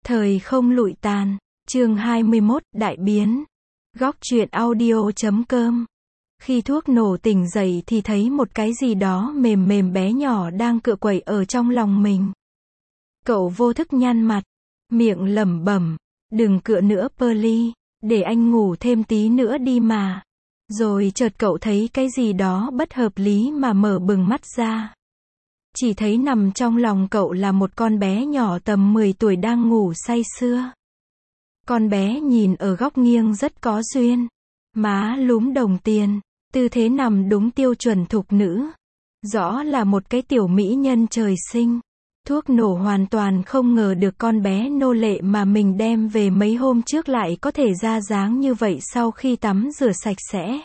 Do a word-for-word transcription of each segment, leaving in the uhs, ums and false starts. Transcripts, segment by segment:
Thời không lụi tàn, chương hai mươi mốt, đại biến. Góc truyện audio chấm com. Khi thuốc nổ tỉnh dậy thì thấy một cái gì đó mềm mềm bé nhỏ đang cựa quậy ở trong lòng mình. Cậu vô thức nhăn mặt, miệng lẩm bẩm, đừng cựa nữa Pearly, để anh ngủ thêm tí nữa đi mà. Rồi chợt cậu thấy cái gì đó bất hợp lý mà mở bừng mắt ra. Chỉ thấy nằm trong lòng cậu là một con bé nhỏ tầm mười tuổi đang ngủ say sưa. Con bé nhìn ở góc nghiêng rất có duyên. Má lúm đồng tiền, tư thế nằm đúng tiêu chuẩn thục nữ. Rõ là một cái tiểu mỹ nhân trời sinh. Thuốc nổ hoàn toàn không ngờ được con bé nô lệ mà mình đem về mấy hôm trước lại có thể ra dáng như vậy sau khi tắm rửa sạch sẽ.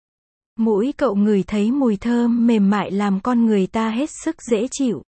Mũi cậu ngửi thấy mùi thơm mềm mại làm con người ta hết sức dễ chịu.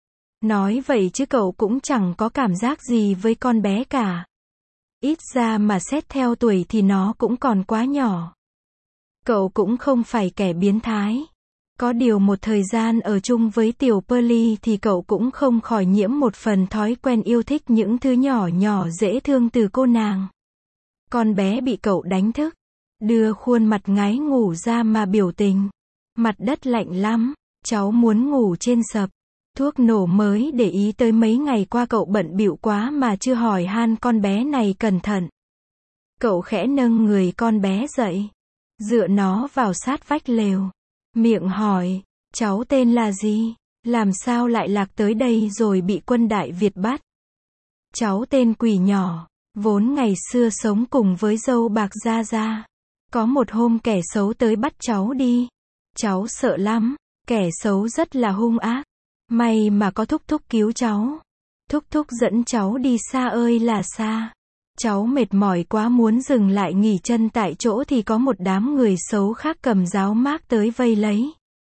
Nói vậy chứ cậu cũng chẳng có cảm giác gì với con bé cả. Ít ra mà xét theo tuổi thì nó cũng còn quá nhỏ. Cậu cũng không phải kẻ biến thái. Có điều một thời gian ở chung với tiểu Pearly thì cậu cũng không khỏi nhiễm một phần thói quen yêu thích những thứ nhỏ nhỏ dễ thương từ cô nàng. Con bé bị cậu đánh thức, đưa khuôn mặt ngái ngủ ra mà biểu tình. Mặt đất lạnh lắm, cháu muốn ngủ trên sập. Thuốc nổ mới để ý tới mấy ngày qua cậu bận bịu quá mà chưa hỏi han con bé này cẩn thận. Cậu khẽ nâng người con bé dậy, dựa nó vào sát vách lều. Miệng hỏi, cháu tên là gì? Làm sao lại lạc tới đây rồi bị quân Đại Việt bắt? Cháu tên Quỷ Nhỏ, vốn ngày xưa sống cùng với dâu bạc Gia Gia. Có một hôm kẻ xấu tới bắt cháu đi. Cháu sợ lắm, kẻ xấu rất là hung ác. May mà có thúc thúc cứu cháu. Thúc thúc dẫn cháu đi xa ơi là xa. Cháu mệt mỏi quá muốn dừng lại nghỉ chân tại chỗ thì có một đám người xấu khác cầm giáo mác tới vây lấy.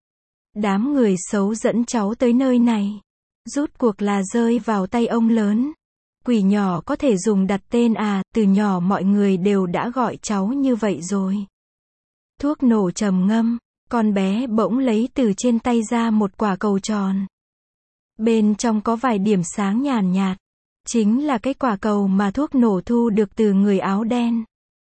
Đám người xấu dẫn cháu tới nơi này. Rút cuộc là rơi vào tay ông lớn. Quỷ Nhỏ có thể dùng đặt tên à, từ nhỏ mọi người đều đã gọi cháu như vậy rồi. Thuốc nổ trầm ngâm, con bé bỗng lấy từ trên tay ra một quả cầu tròn. Bên trong có vài điểm sáng nhàn nhạt. Chính là cái quả cầu mà thuốc nổ thu được từ người áo đen.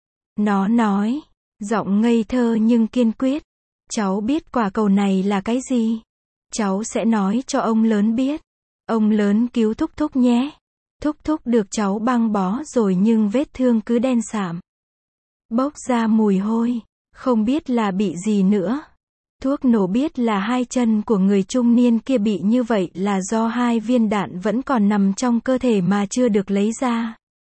Nó nói, giọng ngây thơ nhưng kiên quyết. Cháu biết quả cầu này là cái gì? Cháu sẽ nói cho ông lớn biết. Ông lớn cứu thúc thúc nhé. Thúc thúc được cháu băng bó rồi nhưng vết thương cứ đen sạm. Bốc ra mùi hôi, không biết là bị gì nữa. Thuốc nổ biết là hai chân của người trung niên kia bị như vậy là do hai viên đạn vẫn còn nằm trong cơ thể mà chưa được lấy ra.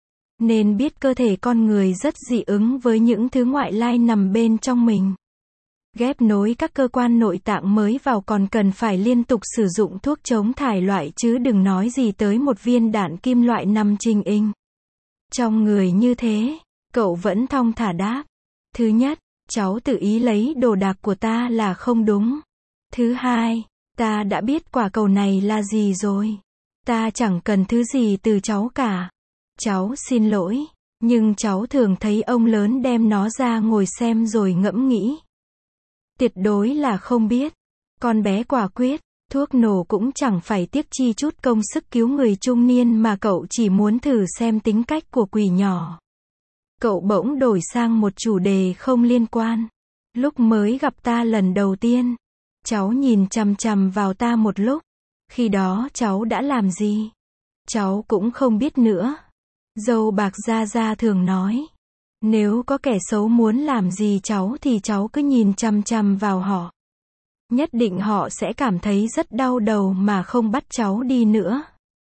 Nên biết cơ thể con người rất dị ứng với những thứ ngoại lai nằm bên trong mình. Ghép nối các cơ quan nội tạng mới vào còn cần phải liên tục sử dụng thuốc chống thải loại chứ đừng nói gì tới một viên đạn kim loại nằm trình hình. Trong người như thế, cậu vẫn thong thả đáp. Thứ nhất, cháu tự ý lấy đồ đạc của ta là không đúng. Thứ hai, ta đã biết quả cầu này là gì rồi. Ta chẳng cần thứ gì từ cháu cả. Cháu xin lỗi, nhưng cháu thường thấy ông lớn đem nó ra ngồi xem rồi ngẫm nghĩ. Tuyệt đối là không biết. Con bé quả quyết, thuốc nổ cũng chẳng phải tiếc chi chút công sức cứu người trung niên mà cậu chỉ muốn thử xem tính cách của Quỷ Nhỏ. Cậu bỗng đổi sang một chủ đề không liên quan. Lúc mới gặp ta lần đầu tiên, cháu nhìn chằm chằm vào ta một lúc. Khi đó cháu đã làm gì? Cháu cũng không biết nữa. Dâu bạc Gia Gia thường nói, nếu có kẻ xấu muốn làm gì cháu thì cháu cứ nhìn chằm chằm vào họ. Nhất định họ sẽ cảm thấy rất đau đầu mà không bắt cháu đi nữa.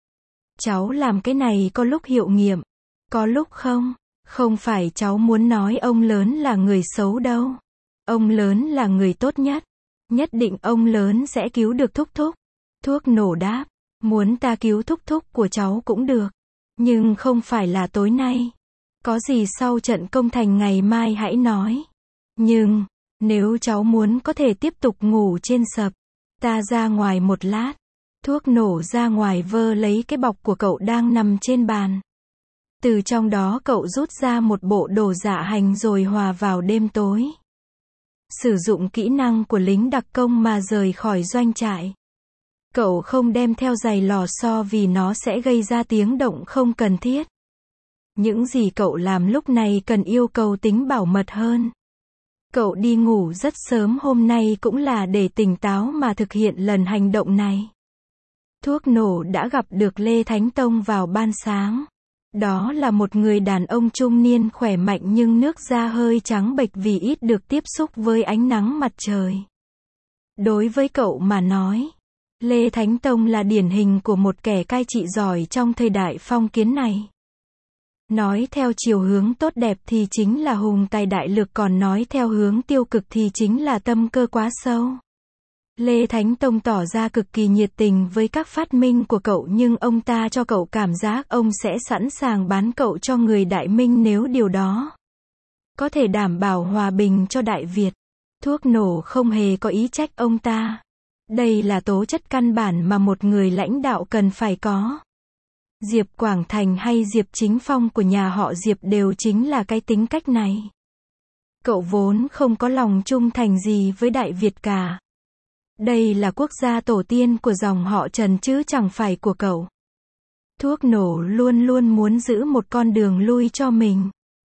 Cháu làm cái này có lúc hiệu nghiệm, có lúc không. Không phải cháu muốn nói ông lớn là người xấu đâu. Ông lớn là người tốt nhất. Nhất định ông lớn sẽ cứu được thúc thúc. Thuốc nổ đáp, muốn ta cứu thúc thúc của cháu cũng được. Nhưng không phải là tối nay. Có gì sau trận công thành ngày mai hãy nói. Nhưng, nếu cháu muốn có thể tiếp tục ngủ trên sập. Ta ra ngoài một lát. Thuốc nổ ra ngoài vơ lấy cái bọc của cậu đang nằm trên bàn. Từ trong đó cậu rút ra một bộ đồ dạ hành rồi hòa vào đêm tối. Sử dụng kỹ năng của lính đặc công mà rời khỏi doanh trại. Cậu không đem theo giày lò xo vì nó sẽ gây ra tiếng động không cần thiết. Những gì cậu làm lúc này cần yêu cầu tính bảo mật hơn. Cậu đi ngủ rất sớm hôm nay cũng là để tỉnh táo mà thực hiện lần hành động này. Thuốc nổ đã gặp được Lê Thánh Tông vào ban sáng. Đó là một người đàn ông trung niên khỏe mạnh nhưng nước da hơi trắng bệch vì ít được tiếp xúc với ánh nắng mặt trời. Đối với cậu mà nói, Lê Thánh Tông là điển hình của một kẻ cai trị giỏi trong thời đại phong kiến này. Nói theo chiều hướng tốt đẹp thì chính là hùng tài đại lược, còn nói theo hướng tiêu cực thì chính là tâm cơ quá sâu. Lê Thánh Tông tỏ ra cực kỳ nhiệt tình với các phát minh của cậu nhưng ông ta cho cậu cảm giác ông sẽ sẵn sàng bán cậu cho người Đại Minh nếu điều đó có thể đảm bảo hòa bình cho Đại Việt. Thuốc nổ không hề có ý trách ông ta. Đây là tố chất căn bản mà một người lãnh đạo cần phải có. Diệp Quảng Thành hay Diệp Chính Phong của nhà họ Diệp đều chính là cái tính cách này. Cậu vốn không có lòng trung thành gì với Đại Việt cả. Đây là quốc gia tổ tiên của dòng họ Trần chứ chẳng phải của cậu. Thuốc nổ luôn luôn muốn giữ một con đường lui cho mình.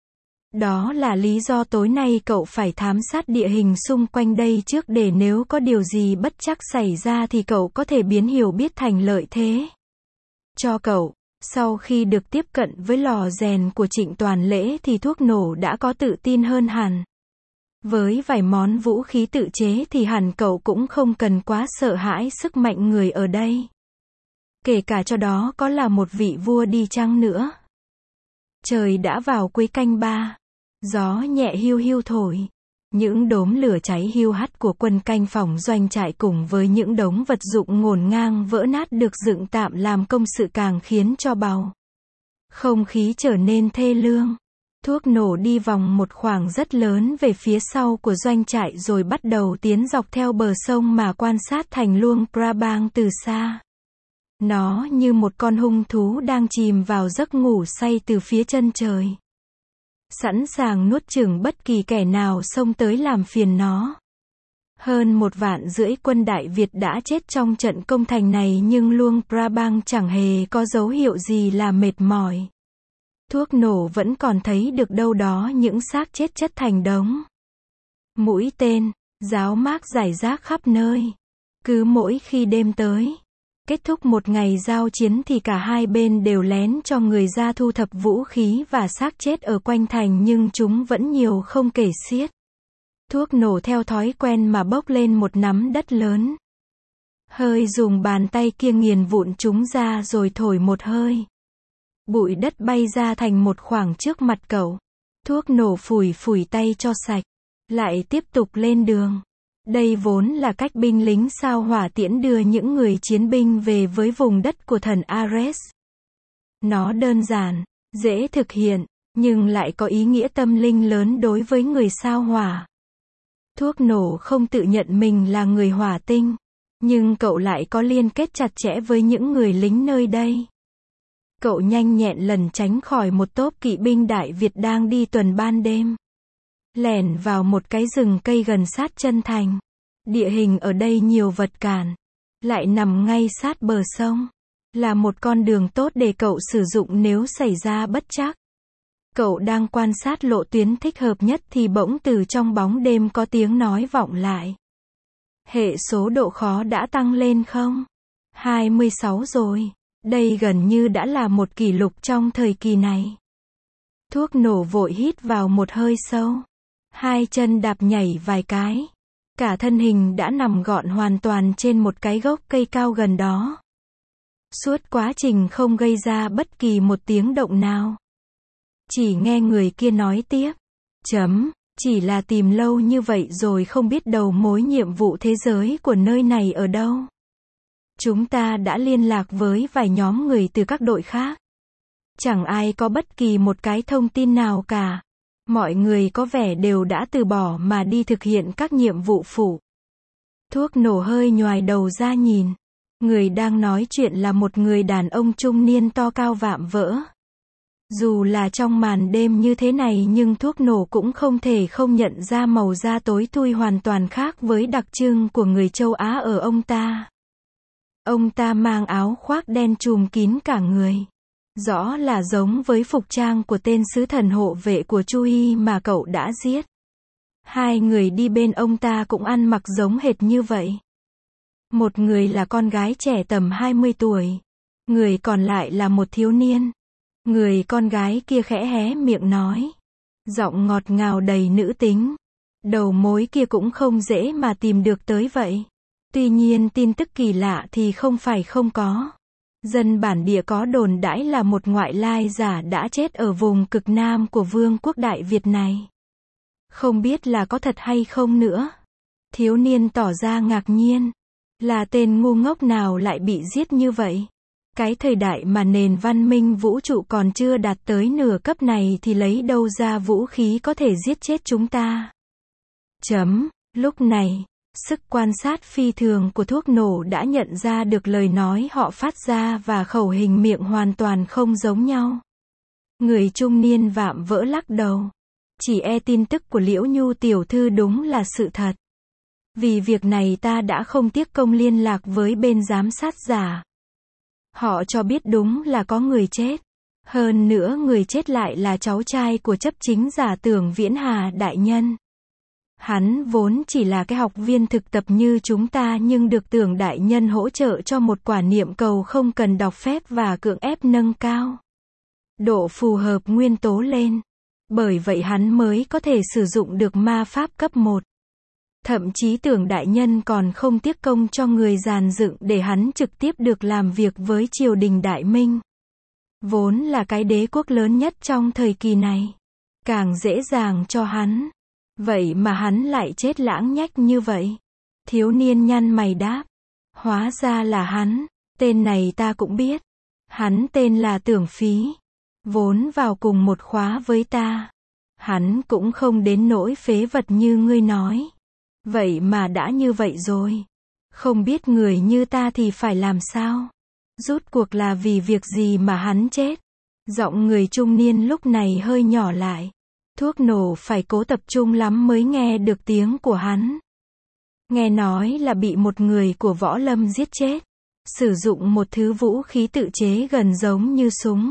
Đó là lý do tối nay cậu phải thám sát địa hình xung quanh đây trước để nếu có điều gì bất trắc xảy ra thì cậu có thể biến hiểu biết thành lợi thế. Cho cậu, sau khi được tiếp cận với lò rèn của Trịnh Toàn Lễ thì thuốc nổ đã có tự tin hơn hẳn. Với vài món vũ khí tự chế thì hẳn cậu cũng không cần quá sợ hãi sức mạnh người ở đây. Kể cả cho đó có là một vị vua đi chăng nữa. Trời đã vào cuối canh ba. Gió nhẹ hiu hiu thổi. Những đốm lửa cháy hiu hắt của quân canh phòng doanh trại cùng với những đống vật dụng ngổn ngang vỡ nát được dựng tạm làm công sự càng khiến cho bầu không khí trở nên thê lương. Thuốc nổ đi vòng một khoảng rất lớn về phía sau của doanh trại rồi bắt đầu tiến dọc theo bờ sông mà quan sát thành Luông Prabang từ xa. Nó như một con hung thú đang chìm vào giấc ngủ say từ phía chân trời. Sẵn sàng nuốt chửng bất kỳ kẻ nào xông tới làm phiền nó. Hơn một vạn rưỡi quân Đại Việt đã chết trong trận công thành này nhưng Luông Prabang chẳng hề có dấu hiệu gì là mệt mỏi. Thuốc nổ vẫn còn thấy được đâu đó những xác chết chất thành đống. Mũi tên, giáo mác rải rác khắp nơi. Cứ mỗi khi đêm tới, kết thúc một ngày giao chiến thì cả hai bên đều lén cho người ra thu thập vũ khí và xác chết ở quanh thành nhưng chúng vẫn nhiều không kể xiết. Thuốc nổ theo thói quen mà bốc lên một nắm đất lớn. Hơi dùng bàn tay kia nghiền vụn chúng ra rồi thổi một hơi. Bụi đất bay ra thành một khoảng trước mặt cậu. Thuốc nổ phủi phủi tay cho sạch. Lại tiếp tục lên đường. Đây vốn là cách binh lính sao hỏa tiễn đưa những người chiến binh về với vùng đất của thần Ares. Nó đơn giản, dễ thực hiện, nhưng lại có ý nghĩa tâm linh lớn đối với người sao hỏa. Thuốc nổ không tự nhận mình là người hỏa tinh, nhưng cậu lại có liên kết chặt chẽ với những người lính nơi đây. Cậu nhanh nhẹn lẩn tránh khỏi một tốp kỵ binh Đại Việt đang đi tuần ban đêm. Lẻn vào một cái rừng cây gần sát chân thành. Địa hình ở đây nhiều vật cản. Lại nằm ngay sát bờ sông. Là một con đường tốt để cậu sử dụng nếu xảy ra bất trắc. Cậu đang quan sát lộ tuyến thích hợp nhất thì bỗng từ trong bóng đêm có tiếng nói vọng lại. Hệ số độ khó đã tăng lên không? hai mươi sáu rồi. Đây gần như đã là một kỷ lục trong thời kỳ này. Thuốc nổ vội hít vào một hơi sâu. Hai chân đạp nhảy vài cái. Cả thân hình đã nằm gọn hoàn toàn trên một cái gốc cây cao gần đó. Suốt quá trình không gây ra bất kỳ một tiếng động nào. Chỉ nghe người kia nói tiếp. Chấm, chỉ là tìm lâu như vậy rồi không biết đầu mối nhiệm vụ thế giới của nơi này ở đâu. Chúng ta đã liên lạc với vài nhóm người từ các đội khác. Chẳng ai có bất kỳ một cái thông tin nào cả. Mọi người có vẻ đều đã từ bỏ mà đi thực hiện các nhiệm vụ phụ. Thuốc nổ hơi nhoài đầu ra nhìn. Người đang nói chuyện là một người đàn ông trung niên to cao vạm vỡ. Dù là trong màn đêm như thế này nhưng thuốc nổ cũng không thể không nhận ra màu da tối thui hoàn toàn khác với đặc trưng của người châu Á ở ông ta. Ông ta mang áo khoác đen trùm kín cả người. Rõ là giống với phục trang của tên sứ thần hộ vệ của Chu Hy mà cậu đã giết. Hai người đi bên ông ta cũng ăn mặc giống hệt như vậy. Một người là con gái trẻ tầm hai mươi tuổi. Người còn lại là một thiếu niên. Người con gái kia khẽ hé miệng nói. Giọng ngọt ngào đầy nữ tính. Đầu mối kia cũng không dễ mà tìm được tới vậy. Tuy nhiên tin tức kỳ lạ thì không phải không có. Dân bản địa có đồn đãi là một ngoại lai giả đã chết ở vùng cực nam của vương quốc Đại Việt này. Không biết là có thật hay không nữa. Thiếu niên tỏ ra ngạc nhiên. Là tên ngu ngốc nào lại bị giết như vậy? Cái thời đại mà nền văn minh vũ trụ còn chưa đạt tới nửa cấp này thì lấy đâu ra vũ khí có thể giết chết chúng ta? Chấm. Lúc này, sức quan sát phi thường của thuốc nổ đã nhận ra được lời nói họ phát ra và khẩu hình miệng hoàn toàn không giống nhau. Người trung niên vạm vỡ lắc đầu. Chỉ e tin tức của Liễu Nhu tiểu thư đúng là sự thật. Vì việc này ta đã không tiếc công liên lạc với bên giám sát giả. Họ cho biết đúng là có người chết. Hơn nữa người chết lại là cháu trai của chấp chính giả Tưởng Viễn Hà đại nhân. Hắn vốn chỉ là cái học viên thực tập như chúng ta nhưng được Tưởng đại nhân hỗ trợ cho một quả niệm cầu không cần đọc phép và cưỡng ép nâng cao độ phù hợp nguyên tố lên. Bởi vậy hắn mới có thể sử dụng được ma pháp cấp một. Thậm chí Tưởng đại nhân còn không tiếc công cho người dàn dựng để hắn trực tiếp được làm việc với triều đình Đại Minh. Vốn là cái đế quốc lớn nhất trong thời kỳ này. Càng dễ dàng cho hắn. Vậy mà hắn lại chết lãng nhách như vậy. Thiếu niên nhăn mày đáp. Hóa ra là hắn. Tên này ta cũng biết. Hắn tên là Tưởng Phí. Vốn vào cùng một khóa với ta. Hắn cũng không đến nỗi phế vật như ngươi nói. Vậy mà đã như vậy rồi. Không biết người như ta thì phải làm sao? Rút cuộc là vì việc gì mà hắn chết? Giọng người trung niên lúc này hơi nhỏ lại. Thuốc nổ phải cố tập trung lắm mới nghe được tiếng của hắn. Nghe nói là bị một người của võ lâm giết chết. Sử dụng một thứ vũ khí tự chế gần giống như súng.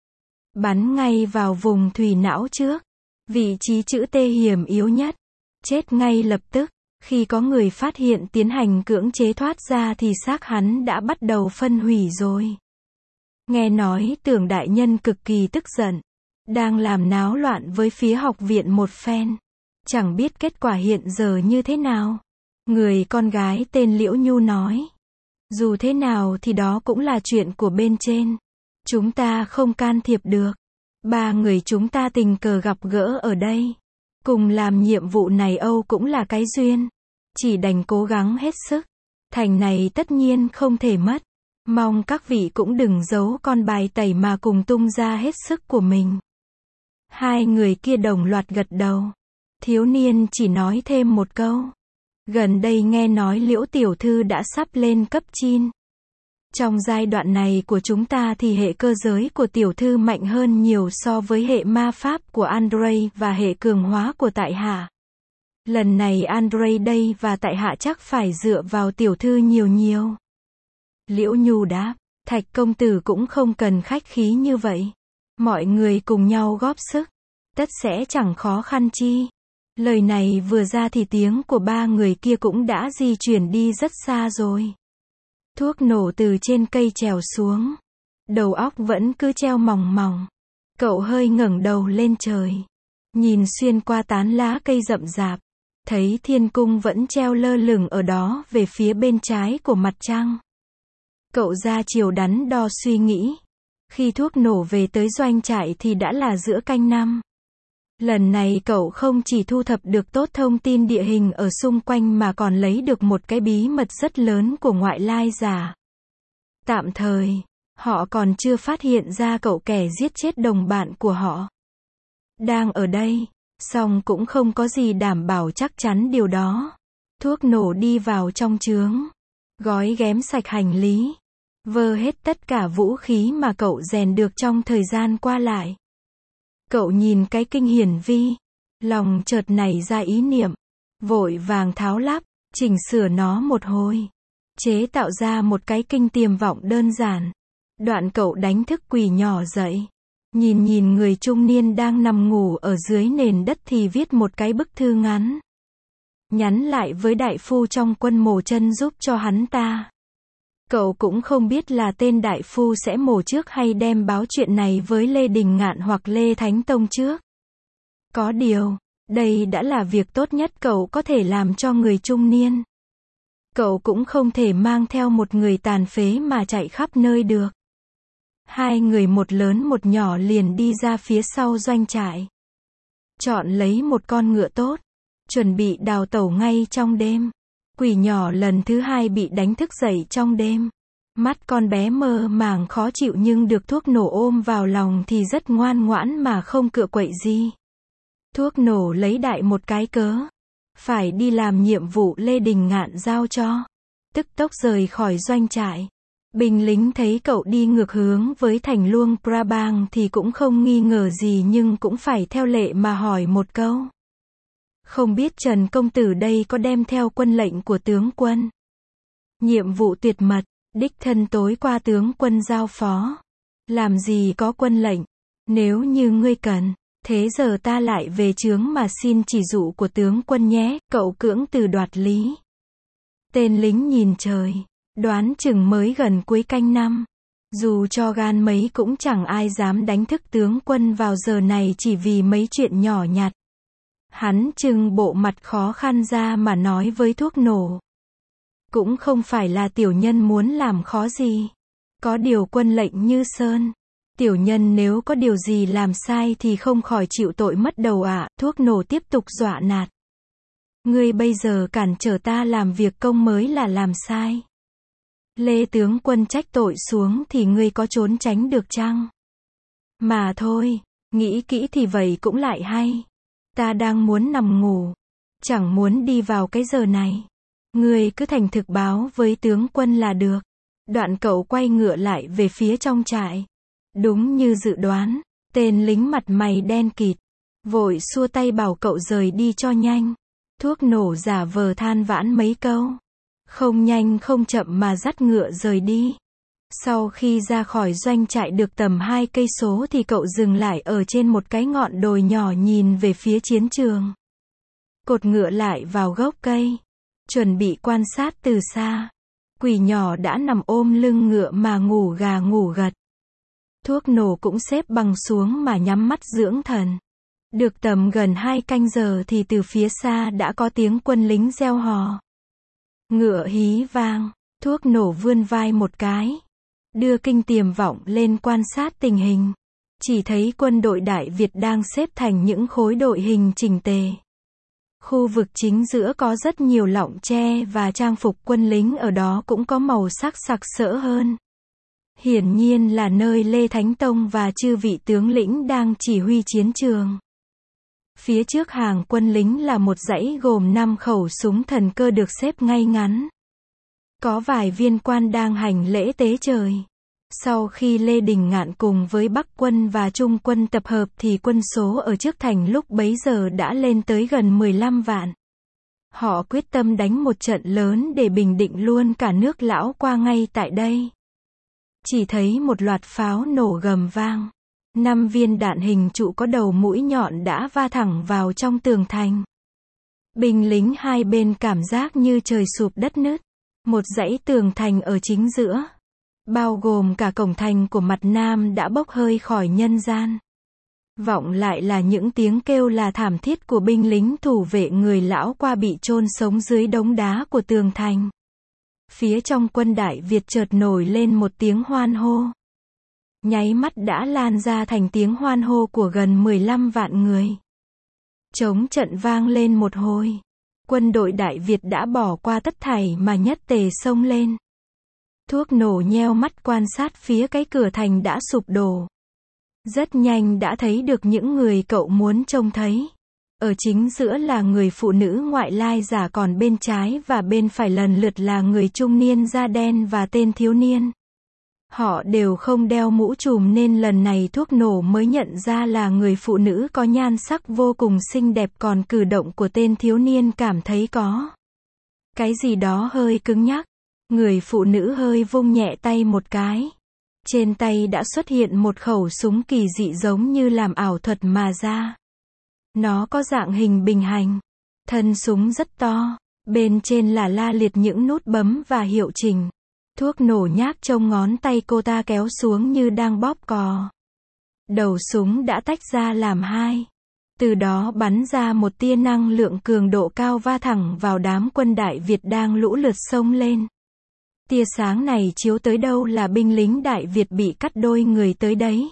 Bắn ngay vào vùng thùy não trước. Vị trí chữ T hiểm yếu nhất. Chết ngay lập tức. Khi có người phát hiện tiến hành cưỡng chế thoát ra thì xác hắn đã bắt đầu phân hủy rồi. Nghe nói Tưởng đại nhân cực kỳ tức giận. Đang làm náo loạn với phía học viện một phen. Chẳng biết kết quả hiện giờ như thế nào. Người con gái tên Liễu Nhu nói. Dù thế nào thì đó cũng là chuyện của bên trên. Chúng ta không can thiệp được. Ba người chúng ta tình cờ gặp gỡ ở đây. Cùng làm nhiệm vụ này Âu cũng là cái duyên. Chỉ đành cố gắng hết sức. Thành này tất nhiên không thể mất. Mong các vị cũng đừng giấu con bài tẩy mà cùng tung ra hết sức của mình. Hai người kia đồng loạt gật đầu. Thiếu niên chỉ nói thêm một câu. Gần đây nghe nói Liễu tiểu thư đã sắp lên cấp chín. Trong giai đoạn này của chúng ta thì hệ cơ giới của tiểu thư mạnh hơn nhiều so với hệ ma pháp của Andre và hệ cường hóa của tại hạ. Lần này Andre đây và tại hạ chắc phải dựa vào tiểu thư nhiều nhiều. Liễu Nhu đáp, Thạch công tử cũng không cần khách khí như vậy. Mọi người cùng nhau góp sức. Tất sẽ chẳng khó khăn chi. Lời này vừa ra thì tiếng của ba người kia cũng đã di chuyển đi rất xa rồi. Thuốc nổ từ trên cây trèo xuống. Đầu óc vẫn cứ treo mòng mòng. Cậu hơi ngẩng đầu lên trời. Nhìn xuyên qua tán lá cây rậm rạp. Thấy thiên cung vẫn treo lơ lửng ở đó về phía bên trái của mặt trăng. Cậu ra chiều đắn đo suy nghĩ. Khi thuốc nổ về tới doanh trại thì đã là giữa canh năm. Lần này cậu không chỉ thu thập được tốt thông tin địa hình ở xung quanh mà còn lấy được một cái bí mật rất lớn của ngoại lai giả. Tạm thời, họ còn chưa phát hiện ra cậu kẻ giết chết đồng bạn của họ. Đang ở đây, song cũng không có gì đảm bảo chắc chắn điều đó. Thuốc nổ đi vào trong trướng. Gói ghém sạch hành lý. Vơ hết tất cả vũ khí mà cậu rèn được trong thời gian qua lại. Cậu nhìn cái kinh hiển vi. Lòng chợt nảy ra ý niệm. Vội vàng tháo lắp, chỉnh sửa nó một hồi. chế tạo ra một cái kinh tiềm vọng đơn giản. Đoạn cậu đánh thức quỷ nhỏ dậy. Nhìn nhìn người trung niên đang nằm ngủ ở dưới nền đất thì viết một cái bức thư ngắn. Nhắn lại với đại phu trong quân mổ chân giúp cho hắn ta. Cậu cũng không biết là tên đại phu sẽ mổ trước hay đem báo chuyện này với Lê Đình Ngạn hoặc Lê Thánh Tông trước. Có điều, đây đã là việc tốt nhất cậu có thể làm cho người trung niên. Cậu cũng không thể mang theo một người tàn phế mà chạy khắp nơi được. Hai người một lớn một nhỏ liền đi ra phía sau doanh trại. Chọn lấy một con ngựa tốt, chuẩn bị đào tẩu ngay trong đêm. Quỷ nhỏ lần thứ hai bị đánh thức dậy trong đêm. Mắt con bé mơ màng khó chịu nhưng được thuốc nổ ôm vào lòng thì rất ngoan ngoãn mà không cựa quậy gì. Thuốc nổ lấy đại một cái cớ. Phải đi làm nhiệm vụ Lê Đình Ngạn giao cho. Tức tốc rời khỏi doanh trại. Binh lính thấy cậu đi ngược hướng với thành Luông Prabang thì cũng không nghi ngờ gì nhưng cũng phải theo lệ mà hỏi một câu. Không biết Trần công tử đây có đem theo quân lệnh của tướng quân. Nhiệm vụ tuyệt mật, đích thân tối qua tướng quân giao phó. Làm gì có quân lệnh, nếu như ngươi cần, thế giờ ta lại về trướng mà xin chỉ dụ của tướng quân nhé, cậu cưỡng từ đoạt lý. Tên lính nhìn trời, đoán chừng mới gần cuối canh năm. Dù cho gan mấy cũng chẳng ai dám đánh thức tướng quân vào giờ này chỉ vì mấy chuyện nhỏ nhặt. Hắn trưng bộ mặt khó khăn ra mà nói với thuốc nổ. Cũng không phải là tiểu nhân muốn làm khó gì. Có điều quân lệnh như sơn. Tiểu nhân nếu có điều gì làm sai thì không khỏi chịu tội mất đầu ạ. À. Thuốc nổ tiếp tục dọa nạt. Ngươi bây giờ cản trở ta làm việc công mới là làm sai. Lê tướng quân trách tội xuống thì ngươi có trốn tránh được chăng? Mà thôi, nghĩ kỹ thì vậy cũng lại hay. Ta đang muốn nằm ngủ, chẳng muốn đi vào cái giờ này. Ngươi cứ thành thực báo với tướng quân là được. Đoạn cậu quay ngựa lại về phía trong trại. Đúng như dự đoán, tên lính mặt mày đen kịt, vội xua tay bảo cậu rời đi cho nhanh. Thuốc nổ giả vờ than vãn mấy câu. Không nhanh không chậm mà dắt ngựa rời đi. Sau khi ra khỏi doanh trại được tầm hai cây số thì cậu dừng lại ở trên một cái ngọn đồi nhỏ nhìn về phía chiến trường. Cột ngựa lại vào gốc cây. Chuẩn bị quan sát từ xa. Quỷ nhỏ đã nằm ôm lưng ngựa mà ngủ gà ngủ gật. Thuốc nổ cũng xếp bằng xuống mà nhắm mắt dưỡng thần. Được tầm gần hai canh giờ thì từ phía xa đã có tiếng quân lính reo hò. Ngựa hí vang, thuốc nổ vươn vai một cái. Đưa kinh tiềm vọng lên quan sát tình hình. Chỉ thấy quân đội Đại Việt đang xếp thành những khối đội hình chỉnh tề. Khu vực chính giữa có rất nhiều lọng tre và trang phục quân lính ở đó cũng có màu sắc sặc sỡ hơn. Hiển nhiên là nơi Lê Thánh Tông và chư vị tướng lĩnh đang chỉ huy chiến trường. Phía trước hàng quân lính là một dãy gồm năm khẩu súng thần cơ được xếp ngay ngắn. Có vài viên quan đang hành lễ tế trời. Sau khi Lê Đình Ngạn cùng với Bắc quân và Trung quân tập hợp thì quân số ở trước thành lúc bấy giờ đã lên tới gần mười lăm vạn. Họ quyết tâm đánh một trận lớn để bình định luôn cả nước Lão Qua ngay tại đây. Chỉ thấy một loạt pháo nổ gầm vang. Năm viên đạn hình trụ có đầu mũi nhọn đã va thẳng vào trong tường thành. Binh lính hai bên cảm giác như trời sụp đất nứt. Một dãy tường thành ở chính giữa, bao gồm cả cổng thành của mặt nam đã bốc hơi khỏi nhân gian. Vọng lại là những tiếng kêu là thảm thiết của binh lính thủ vệ người Lão Qua bị chôn sống dưới đống đá của tường thành. Phía trong quân Đại Việt chợt nổi lên một tiếng hoan hô. Nháy mắt đã lan ra thành tiếng hoan hô của gần mười lăm vạn người. Trống trận vang lên một hồi. Quân đội Đại Việt đã bỏ qua tất thảy mà nhất tề xông lên. Thuốc nổ nheo mắt quan sát phía cái cửa thành đã sụp đổ. Rất nhanh đã thấy được những người cậu muốn trông thấy. Ở chính giữa là người phụ nữ ngoại lai giả, còn bên trái và bên phải lần lượt là người trung niên da đen và tên thiếu niên. Họ đều không đeo mũ trùm nên lần này thuốc nổ mới nhận ra là người phụ nữ có nhan sắc vô cùng xinh đẹp, còn cử động của tên thiếu niên cảm thấy có cái gì đó hơi cứng nhắc. Người phụ nữ hơi vung nhẹ tay một cái. Trên tay đã xuất hiện một khẩu súng kỳ dị giống như làm ảo thuật mà ra. Nó có dạng hình bình hành. Thân súng rất to. Bên trên là la liệt những nút bấm và hiệu chỉnh. Thuốc nổ nhác trông ngón tay cô ta kéo xuống như đang bóp cò. Đầu súng đã tách ra làm hai. Từ đó bắn ra một tia năng lượng cường độ cao va thẳng vào đám quân Đại Việt đang lũ lượt xông lên. Tia sáng này chiếu tới đâu là binh lính Đại Việt bị cắt đôi người tới đấy.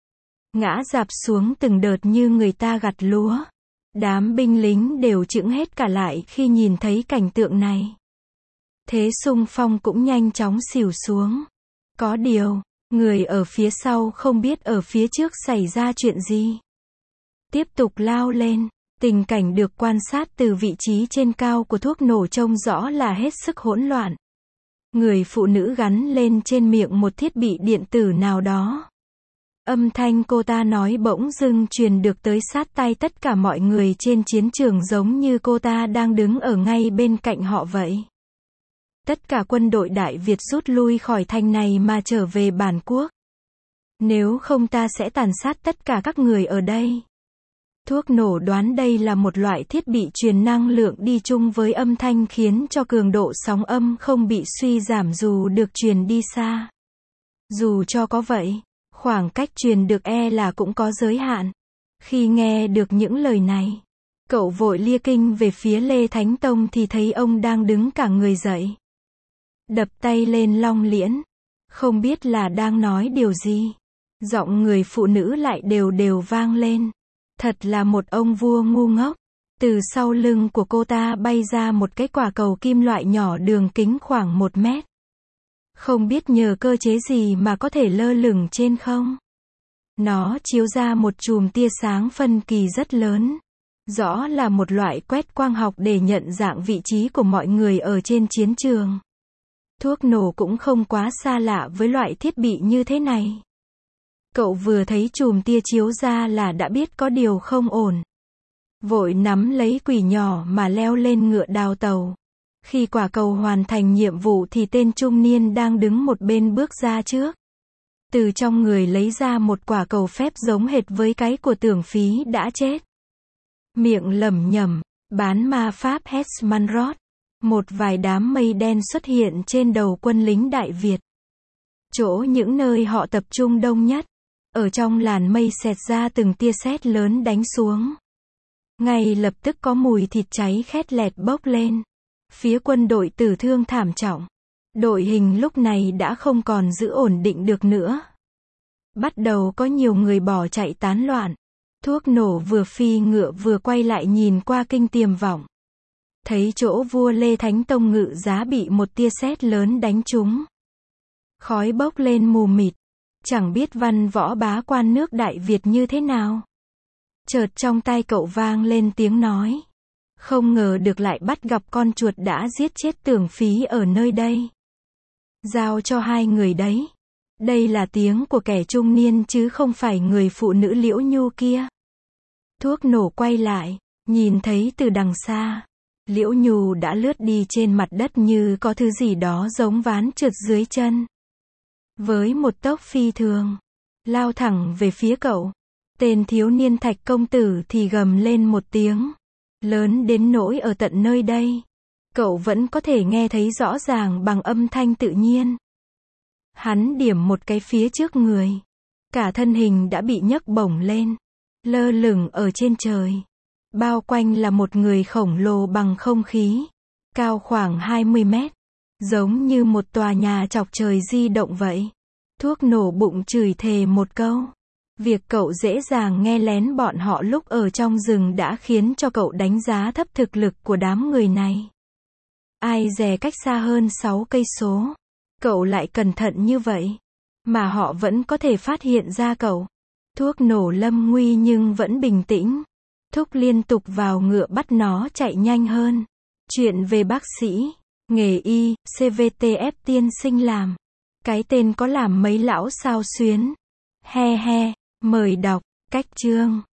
Ngã rạp xuống từng đợt như người ta gặt lúa. Đám binh lính đều chững hết cả lại khi nhìn thấy cảnh tượng này. Thế xung phong cũng nhanh chóng xỉu xuống. Có điều, người ở phía sau không biết ở phía trước xảy ra chuyện gì. Tiếp tục lao lên, tình cảnh được quan sát từ vị trí trên cao của thuốc nổ trông rõ là hết sức hỗn loạn. Người phụ nữ gắn lên trên miệng một thiết bị điện tử nào đó. Âm thanh cô ta nói bỗng dưng truyền được tới sát tai tất cả mọi người trên chiến trường giống như cô ta đang đứng ở ngay bên cạnh họ vậy. Tất cả quân đội Đại Việt rút lui khỏi thành này mà trở về bản quốc. Nếu không ta sẽ tàn sát tất cả các người ở đây. Thuốc nổ đoán đây là một loại thiết bị truyền năng lượng đi chung với âm thanh khiến cho cường độ sóng âm không bị suy giảm dù được truyền đi xa. Dù cho có vậy, khoảng cách truyền được e là cũng có giới hạn. Khi nghe được những lời này, cậu vội lia kinh về phía Lê Thánh Tông thì thấy ông đang đứng cả người dậy. Đập tay lên long liễn. Không biết là đang nói điều gì. Giọng người phụ nữ lại đều đều vang lên. Thật là một ông vua ngu ngốc. Từ sau lưng của cô ta bay ra một cái quả cầu kim loại nhỏ đường kính khoảng một mét. Không biết nhờ cơ chế gì mà có thể lơ lửng trên không. Nó chiếu ra một chùm tia sáng phân kỳ rất lớn. Rõ là một loại quét quang học để nhận dạng vị trí của mọi người ở trên chiến trường. Thuốc nổ cũng không quá xa lạ với loại thiết bị như thế này. Cậu vừa thấy chùm tia chiếu ra là đã biết có điều không ổn. Vội nắm lấy quỷ nhỏ mà leo lên ngựa đào tàu. Khi quả cầu hoàn thành nhiệm vụ thì tên trung niên đang đứng một bên bước ra trước. Từ trong người lấy ra một quả cầu phép giống hệt với cái của Tưởng Phí đã chết. Miệng lẩm nhẩm, bán ma pháp Hesmanrod. Một vài đám mây đen xuất hiện trên đầu quân lính Đại Việt. Chỗ những nơi họ tập trung đông nhất. Ở trong làn mây xẹt ra từng tia sét lớn đánh xuống. Ngay lập tức có mùi thịt cháy khét lẹt bốc lên. Phía quân đội tử thương thảm trọng. Đội hình lúc này đã không còn giữ ổn định được nữa. Bắt đầu có nhiều người bỏ chạy tán loạn. Thuốc nổ vừa phi ngựa vừa quay lại nhìn qua kinh tiềm vọng. Thấy chỗ vua Lê Thánh Tông ngự giá bị một tia sét lớn đánh trúng. Khói bốc lên mù mịt. Chẳng biết văn võ bá quan nước Đại Việt như thế nào. Chợt trong tai cậu vang lên tiếng nói. Không ngờ được lại bắt gặp con chuột đã giết chết Tưởng Phí ở nơi đây. Giao cho hai người đấy. Đây là tiếng của kẻ trung niên chứ không phải người phụ nữ Liễu Nhu kia. Thuốc nổ quay lại, nhìn thấy từ đằng xa. Liễu Nhu đã lướt đi trên mặt đất như có thứ gì đó giống ván trượt dưới chân. Với một tốc phi thường, lao thẳng về phía cậu. Tên thiếu niên Thạch công tử thì gầm lên một tiếng. Lớn đến nỗi ở tận nơi đây. Cậu vẫn có thể nghe thấy rõ ràng bằng âm thanh tự nhiên. Hắn điểm một cái phía trước người. Cả thân hình đã bị nhấc bổng lên. Lơ lửng ở trên trời. Bao quanh là một người khổng lồ bằng không khí. Cao khoảng hai mươi mét. Giống như một tòa nhà chọc trời di động vậy. Thuốc nổ bụng chửi thề một câu. Việc cậu dễ dàng nghe lén bọn họ lúc ở trong rừng đã khiến cho cậu đánh giá thấp thực lực của đám người này. Ai dè cách xa hơn sáu cây số. Cậu lại cẩn thận như vậy. Mà họ vẫn có thể phát hiện ra cậu. Thuốc nổ lâm nguy nhưng vẫn bình tĩnh. Thúc liên tục vào ngựa bắt nó chạy nhanh hơn. Chuyện về bác sĩ, nghề y, xê vê tê ép tiên sinh làm. Cái tên có làm mấy lão sao xuyến. He he, mời đọc, cách chương.